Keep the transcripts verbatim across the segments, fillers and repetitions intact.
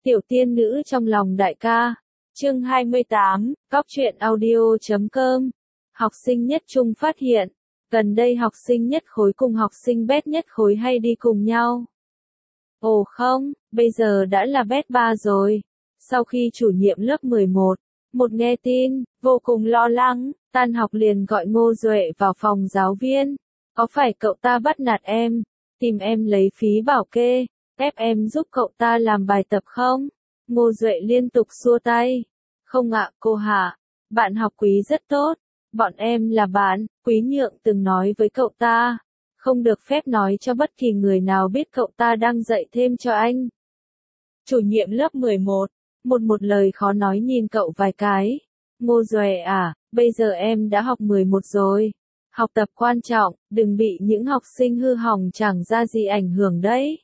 Tiểu tiên nữ trong lòng đại ca. Chương hai mươi tám, Cóc truyện audio chấm com. Học sinh nhất trung phát hiện, gần đây học sinh nhất khối cùng học sinh bét nhất khối hay đi cùng nhau. Ồ không, bây giờ đã là bét ba rồi. Sau khi chủ nhiệm lớp mười một, một nghe tin, vô cùng lo lắng, tan học liền gọi Ngô Duệ vào phòng giáo viên. Có phải cậu ta bắt nạt em, tìm em lấy phí bảo kê, ép em giúp cậu ta làm bài tập không? Ngô Duệ liên tục xua tay. Không ạ, cô Hạ, bạn học Quý rất tốt, bọn em là bạn, Quý Nhượng từng nói với cậu ta, không được phép nói cho bất kỳ người nào biết cậu ta đang dạy thêm cho anh. Chủ nhiệm lớp mười một, một một lời khó nói nhìn cậu vài cái. Ngô Duệ à, bây giờ em đã học mười một rồi. Học tập quan trọng, đừng bị những học sinh hư hỏng chẳng ra gì ảnh hưởng đấy.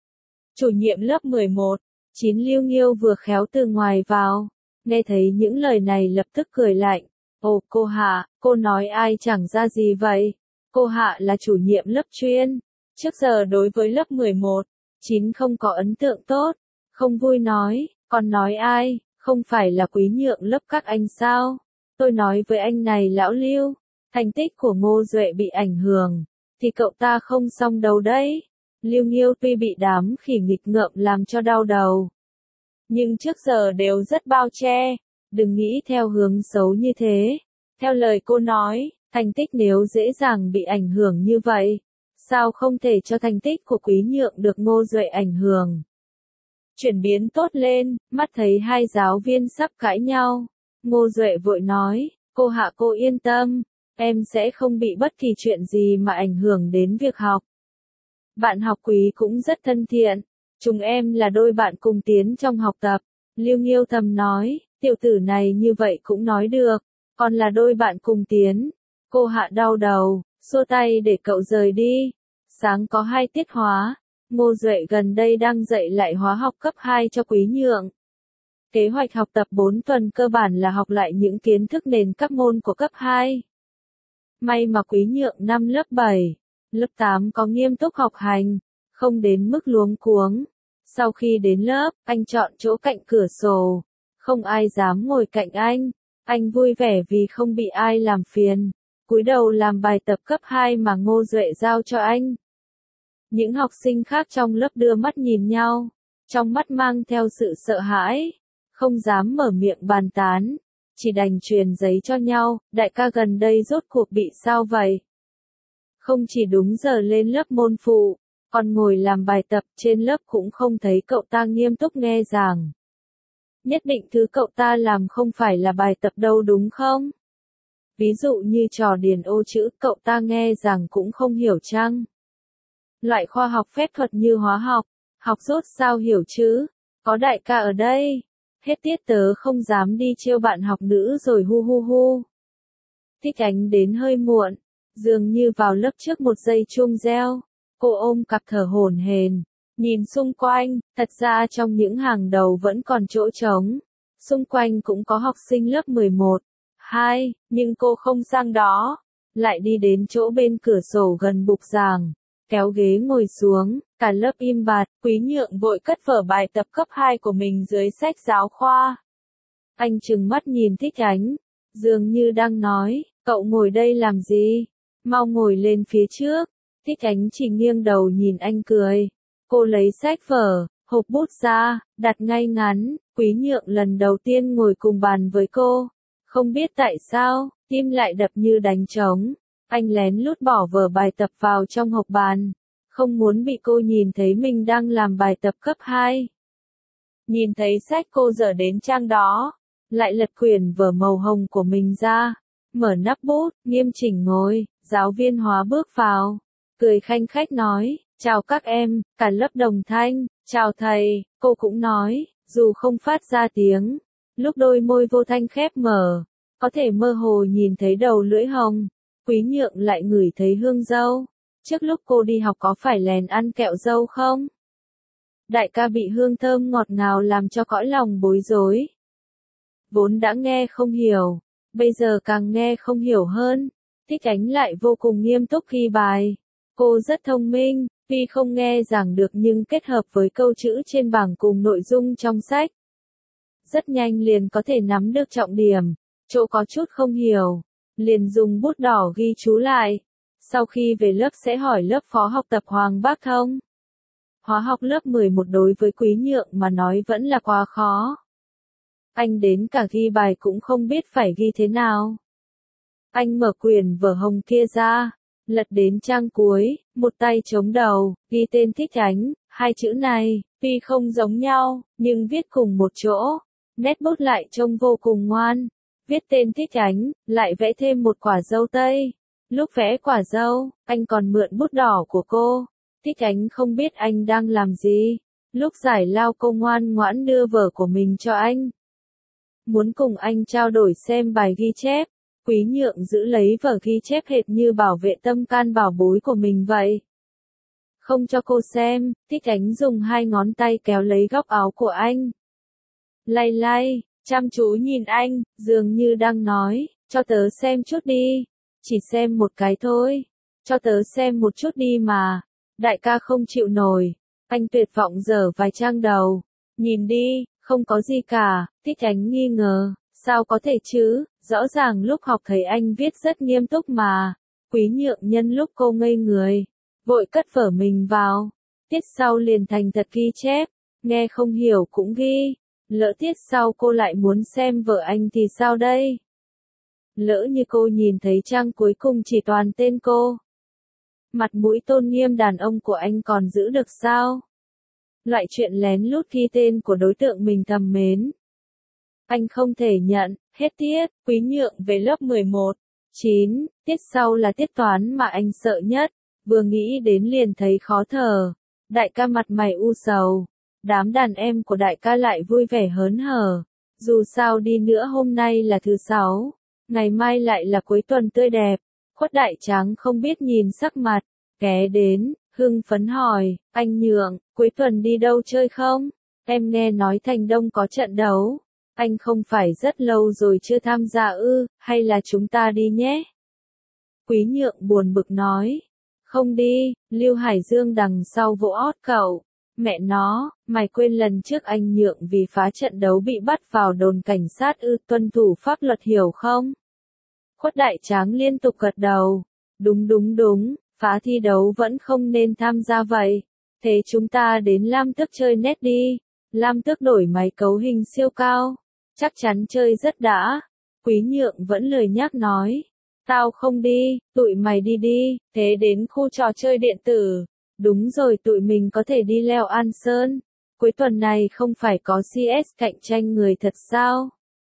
Chủ nhiệm lớp mười một, Chín Liêu Nghiêu vừa khéo từ ngoài vào, nghe thấy những lời này lập tức cười lạnh. Ồ cô Hạ, cô nói ai chẳng ra gì vậy? Cô Hạ là chủ nhiệm lớp chuyên, trước giờ đối với lớp mười một, Chín không có ấn tượng tốt, không vui nói, còn nói ai, không phải là Quý Nhượng lớp các anh sao? Tôi nói với anh này lão Lưu, thành tích của Ngô Duệ bị ảnh hưởng, thì cậu ta không xong đâu đấy. Liêu Nghiêu tuy bị đám khỉ nghịch ngợm làm cho đau đầu, nhưng trước giờ đều rất bao che, đừng nghĩ theo hướng xấu như thế. Theo lời cô nói, thành tích nếu dễ dàng bị ảnh hưởng như vậy, sao không thể cho thành tích của Quý Nhượng được Ngô Duệ ảnh hưởng? Chuyển biến tốt lên, mắt thấy hai giáo viên sắp cãi nhau, Ngô Duệ vội nói, cô Hạ cô yên tâm, em sẽ không bị bất kỳ chuyện gì mà ảnh hưởng đến việc học. Bạn học Quý cũng rất thân thiện, chúng em là đôi bạn cùng tiến trong học tập. Liêu Nghiêu thầm nói, tiểu tử này như vậy cũng nói được, còn là đôi bạn cùng tiến. Cô Hạ đau đầu, xua tay để cậu rời đi. Sáng có hai tiết hóa, Ngô Duệ gần đây đang dạy lại hóa học cấp hai cho Quý Nhượng. Kế hoạch học tập bốn tuần cơ bản là học lại những kiến thức nền các môn của cấp hai. May mà Quý Nhượng năm lớp bảy, lớp tám có nghiêm túc học hành, không đến mức luống cuống. Sau khi đến lớp, anh chọn chỗ cạnh cửa sổ, không ai dám ngồi cạnh anh. Anh vui vẻ vì không bị ai làm phiền, cúi đầu làm bài tập cấp hai mà Ngô Duệ giao cho anh. Những học sinh khác trong lớp đưa mắt nhìn nhau, trong mắt mang theo sự sợ hãi, không dám mở miệng bàn tán, chỉ đành truyền giấy cho nhau. Đại ca gần đây rốt cuộc bị sao vậy? Không chỉ đúng giờ lên lớp môn phụ, còn ngồi làm bài tập trên lớp cũng không thấy cậu ta nghiêm túc nghe giảng. Nhất định thứ cậu ta làm không phải là bài tập đâu đúng không? Ví dụ như trò điền ô chữ cậu ta nghe giảng cũng không hiểu chăng? Loại khoa học phép thuật như hóa học, học rốt sao hiểu chứ? Có đại ca ở đây, hết tiết tớ không dám đi trêu bạn học nữ rồi hu hu hu. Thích Ánh đến hơi muộn, dường như vào lớp trước một giây chuông reo, cô ôm cặp thở hổn hển, nhìn xung quanh, thật ra trong những hàng đầu vẫn còn chỗ trống, xung quanh cũng có học sinh lớp mười một, hai, nhưng cô không sang đó, lại đi đến chỗ bên cửa sổ gần bục giảng, kéo ghế ngồi xuống, cả lớp im bặt. Quý Nhượng vội cất vở bài tập cấp hai của mình dưới sách giáo khoa. Anh trừng mắt nhìn Thích Ánh, dường như đang nói, cậu ngồi đây làm gì? Mau ngồi lên phía trước. Thích Ánh chỉ nghiêng đầu nhìn anh cười. Cô lấy sách vở, hộp bút ra, đặt ngay ngắn. Quý Nhượng lần đầu tiên ngồi cùng bàn với cô. Không biết tại sao, tim lại đập như đánh trống. Anh lén lút bỏ vở bài tập vào trong hộp bàn, không muốn bị cô nhìn thấy mình đang làm bài tập cấp hai. Nhìn thấy sách cô dở đến trang đó, lại lật quyển vở màu hồng của mình ra, mở nắp bút, nghiêm chỉnh ngồi. Giáo viên hóa bước vào, cười khanh khách nói, chào các em, cả lớp đồng thanh, chào thầy. Cô cũng nói, dù không phát ra tiếng, lúc đôi môi vô thanh khép mở, có thể mơ hồ nhìn thấy đầu lưỡi hồng. Quý Nhượng lại ngửi thấy hương dâu. Trước lúc cô đi học có phải lén ăn kẹo dâu không? Đại ca bị hương thơm ngọt ngào làm cho cõi lòng bối rối. Vốn đã nghe không hiểu, bây giờ càng nghe không hiểu hơn. Thích Ánh lại vô cùng nghiêm túc ghi bài. Cô rất thông minh, Tuy không nghe giảng được nhưng kết hợp với câu chữ trên bảng cùng nội dung trong sách, rất nhanh liền có thể nắm được trọng điểm, chỗ có chút không hiểu, liền dùng bút đỏ ghi chú lại. Sau khi về lớp sẽ hỏi lớp phó học tập Hoàng Bác Thông. Hóa học lớp mười một đối với Quý Nhượng mà nói vẫn là quá khó. Anh đến cả ghi bài cũng không biết phải ghi thế nào. Anh mở quyển vở hồng kia ra, lật đến trang cuối, một tay chống đầu, ghi tên Thích Ánh, hai chữ này, tuy không giống nhau, nhưng viết cùng một chỗ, nét bút lại trông vô cùng ngoan. Viết tên Thích Ánh, lại vẽ thêm một quả dâu tây. Lúc vẽ quả dâu, anh còn mượn bút đỏ của cô. Thích Ánh không biết anh đang làm gì. Lúc giải lao cô ngoan ngoãn đưa vở của mình cho anh. Muốn cùng anh trao đổi xem bài ghi chép. Quý Nhượng giữ lấy vở ghi chép hệt như bảo vệ tâm can bảo bối của mình vậy. Không cho cô xem, Thích Ánh dùng hai ngón tay kéo lấy góc áo của anh. Lay lay, chăm chú nhìn anh, dường như đang nói, cho tớ xem chút đi. Chỉ xem một cái thôi. Cho tớ xem một chút đi mà. Đại ca không chịu nổi. Anh tuyệt vọng dở vài trang đầu. Nhìn đi, không có gì cả. Thích Ánh nghi ngờ. Sao có thể chứ? Rõ ràng lúc học thấy anh viết rất nghiêm túc mà. Quý Nhượng nhân lúc cô ngây người. Vội cất vở mình vào. Tiết sau liền thành thật ghi chép. Nghe không hiểu cũng ghi. Lỡ tiết sau cô lại muốn xem vở anh thì sao đây? Lỡ như cô nhìn thấy trang cuối cùng chỉ toàn tên cô. Mặt mũi tôn nghiêm đàn ông của anh còn giữ được sao? Loại chuyện lén lút ghi tên của đối tượng mình thầm mến. Anh không thể nhận, hết tiết, Quý Nhượng về lớp mười một. chín, tiết sau là tiết toán mà anh sợ nhất, vừa nghĩ đến liền thấy khó thở. Đại ca mặt mày u sầu, đám đàn em của đại ca lại vui vẻ hớn hở. Dù sao đi nữa hôm nay là thứ sáu. Ngày mai lại là cuối tuần tươi đẹp. Khuất Đại Tráng không biết nhìn sắc mặt, ghé đến, hưng phấn hỏi, anh Nhượng, cuối tuần đi đâu chơi không? Em nghe nói Thành Đông có trận đấu. Anh không phải rất lâu rồi chưa tham gia ư, hay là chúng ta đi nhé? Quý Nhượng buồn bực nói, không đi, Lưu Hải Dương đằng sau vỗ ót cậu. Mẹ nó, mày quên lần trước anh Nhượng vì phá trận đấu bị bắt vào đồn cảnh sát ư, tuân thủ pháp luật hiểu không? Khuất Đại Tráng liên tục gật đầu. Đúng đúng đúng, phá thi đấu vẫn không nên tham gia vậy. Thế chúng ta đến Lam Tước chơi net đi. Lam Tước đổi máy cấu hình siêu cao. Chắc chắn chơi rất đã. Quý Nhượng vẫn lười nhác nói. Tao không đi, tụi mày đi đi, thế đến khu trò chơi điện tử. Đúng rồi, tụi mình có thể đi leo An Sơn. Cuối tuần này không phải có xê ét cạnh tranh người thật sao?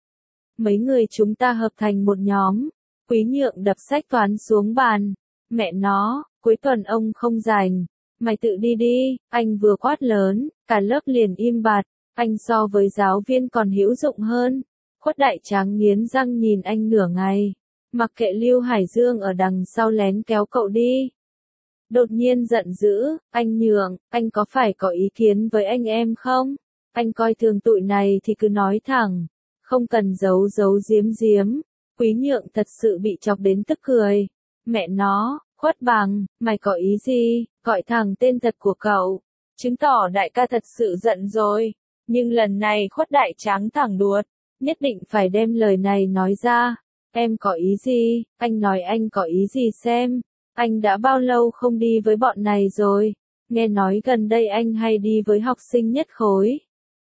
Mấy người chúng ta hợp thành một nhóm. Quý Nhượng đập sách toán xuống bàn. Mẹ nó, cuối tuần ông không rảnh. Mày tự đi đi, anh vừa quát lớn, cả lớp liền im bặt. Anh so với giáo viên còn hữu dụng hơn. Khuất Đại Tráng nghiến răng nhìn anh nửa ngày. Mặc kệ Lưu Hải Dương ở đằng sau lén kéo cậu đi. Đột nhiên giận dữ, anh Nhượng, anh có phải có ý kiến với anh em không? Anh coi thường tụi này thì cứ nói thẳng. Không cần giấu giấu giếm giếm. Quý Nhượng thật sự bị chọc đến tức cười. Mẹ nó, Khuất Bằng, mày có ý gì, gọi thẳng tên thật của cậu. Chứng tỏ đại ca thật sự giận rồi. Nhưng lần này Khuất Đại Tráng thẳng đuột. Nhất định phải đem lời này nói ra. Em có ý gì, anh nói anh có ý gì xem. Anh đã bao lâu không đi với bọn này rồi. Nghe nói gần đây anh hay đi với học sinh nhất khối.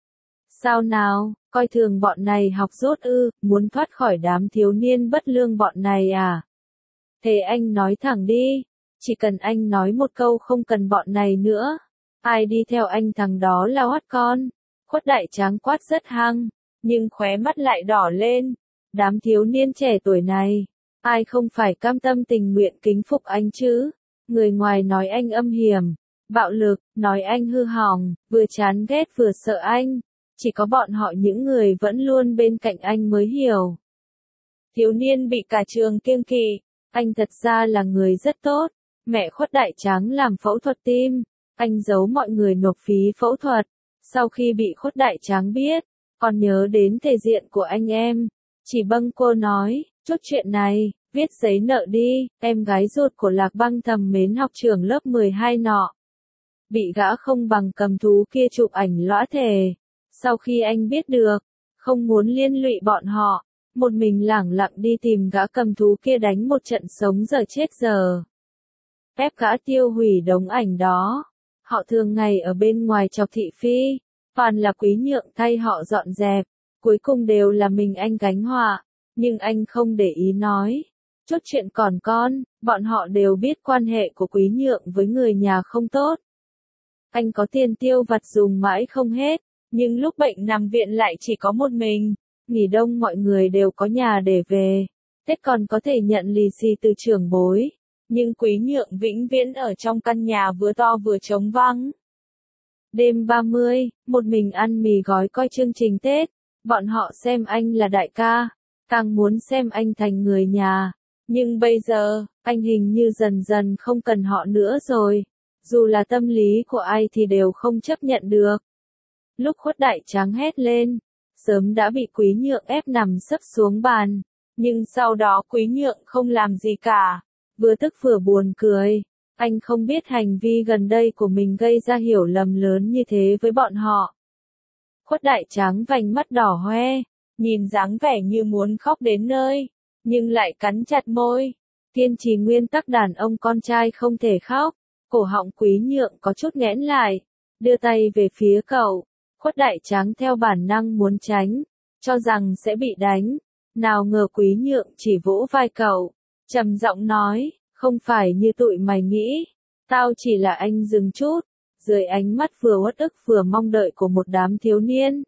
Sao nào, coi thường bọn này học dốt ư, muốn thoát khỏi đám thiếu niên bất lương bọn này à? Thế anh nói thẳng đi, chỉ cần anh nói một câu không cần bọn này nữa. Ai đi theo anh thằng đó là hoắt con. Khuất Đại Tráng quát rất hăng, nhưng khóe mắt lại đỏ lên. Đám thiếu niên trẻ tuổi này, ai không phải cam tâm tình nguyện kính phục anh chứ? Người ngoài nói anh âm hiểm, bạo lực, nói anh hư hỏng, vừa chán ghét vừa sợ anh. Chỉ có bọn họ những người vẫn luôn bên cạnh anh mới hiểu. Thiếu niên bị cả trường kiêng kỵ, anh thật ra là người rất tốt. Mẹ Khuất Đại Tráng làm phẫu thuật tim, anh giấu mọi người nộp phí phẫu thuật. Sau khi bị Khuất Đại Tráng biết, còn nhớ đến thể diện của anh em. Chỉ bâng cô nói, chốt chuyện này, viết giấy nợ đi, em gái ruột của Lạc Băng thầm mến học trưởng lớp mười hai nọ. bị gã không bằng cầm thú kia chụp ảnh lõa thể. Sau khi anh biết được, không muốn liên lụy bọn họ, một mình lẳng lặng đi tìm gã cầm thú kia đánh một trận sống giờ chết giờ. Ép gã tiêu hủy đống ảnh đó. Họ thường ngày ở bên ngoài chọc thị phi, toàn là Quý Nhượng thay họ dọn dẹp, cuối cùng đều là mình anh gánh họa, nhưng anh không để ý nói. Chốt chuyện còn con, bọn họ đều biết quan hệ của Quý Nhượng với người nhà không tốt. Anh có tiền tiêu vặt dùng mãi không hết, nhưng lúc bệnh nằm viện lại chỉ có một mình, nghỉ đông mọi người đều có nhà để về, Tết còn có thể nhận lì xì từ trưởng bối, nhưng Quý Nhượng vĩnh viễn ở trong căn nhà vừa to vừa trống vắng. Đêm ba mươi, một mình ăn mì gói coi chương trình Tết, bọn họ xem anh là đại ca, càng muốn xem anh thành người nhà, nhưng bây giờ, anh hình như dần dần không cần họ nữa rồi, dù là tâm lý của ai thì đều không chấp nhận được. Lúc Khuất Đại Tráng hét lên, sớm đã bị Quý Nhượng ép nằm sấp xuống bàn, nhưng sau đó Quý Nhượng không làm gì cả, vừa tức vừa buồn cười. Anh không biết hành vi gần đây của mình gây ra hiểu lầm lớn như thế với bọn họ. Khuất Đại Tráng vành mắt đỏ hoe, nhìn dáng vẻ như muốn khóc đến nơi, nhưng lại cắn chặt môi. Kiên trì nguyên tắc đàn ông con trai không thể khóc, cổ họng Quý Nhượng có chút nghẽn lại, đưa tay về phía cậu. Khuất Đại Tráng theo bản năng muốn tránh, cho rằng sẽ bị đánh, nào ngờ Quý Nhượng chỉ vỗ vai cậu, trầm giọng nói, không phải như tụi mày nghĩ, tao chỉ là anh dừng chút, dưới ánh mắt vừa uất ức vừa mong đợi của một đám thiếu niên.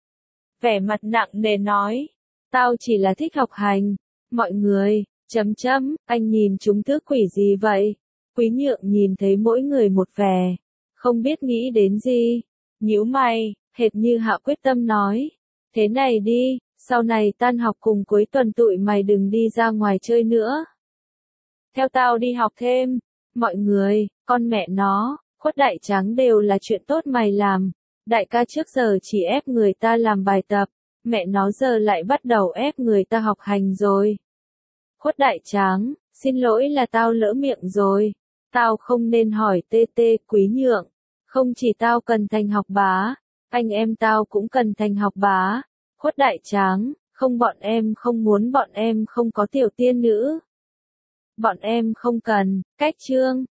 Vẻ mặt nặng nề nói, tao chỉ là thích học hành, mọi người, chấm chấm, anh nhìn chúng thứ quỷ gì vậy? Quý Nhượng nhìn thấy mỗi người một vẻ, không biết nghĩ đến gì, nhíu mày, hệt như hạ quyết tâm nói, thế này đi, sau này tan học cùng cuối tuần tụi mày đừng đi ra ngoài chơi nữa. Theo tao đi học thêm, mọi người, con mẹ nó, Khuất Đại Tráng đều là chuyện tốt mày làm, đại ca trước giờ chỉ ép người ta làm bài tập, mẹ nó giờ lại bắt đầu ép người ta học hành rồi. Khuất Đại Tráng, xin lỗi là tao lỡ miệng rồi, tao không nên hỏi tê tê. Quý Nhượng, không chỉ tao cần thành học bá, anh em tao cũng cần thành học bá. Khuất Đại Tráng, không bọn em không muốn bọn em không có tiểu tiên nữ. Bọn em không cần, cách chương.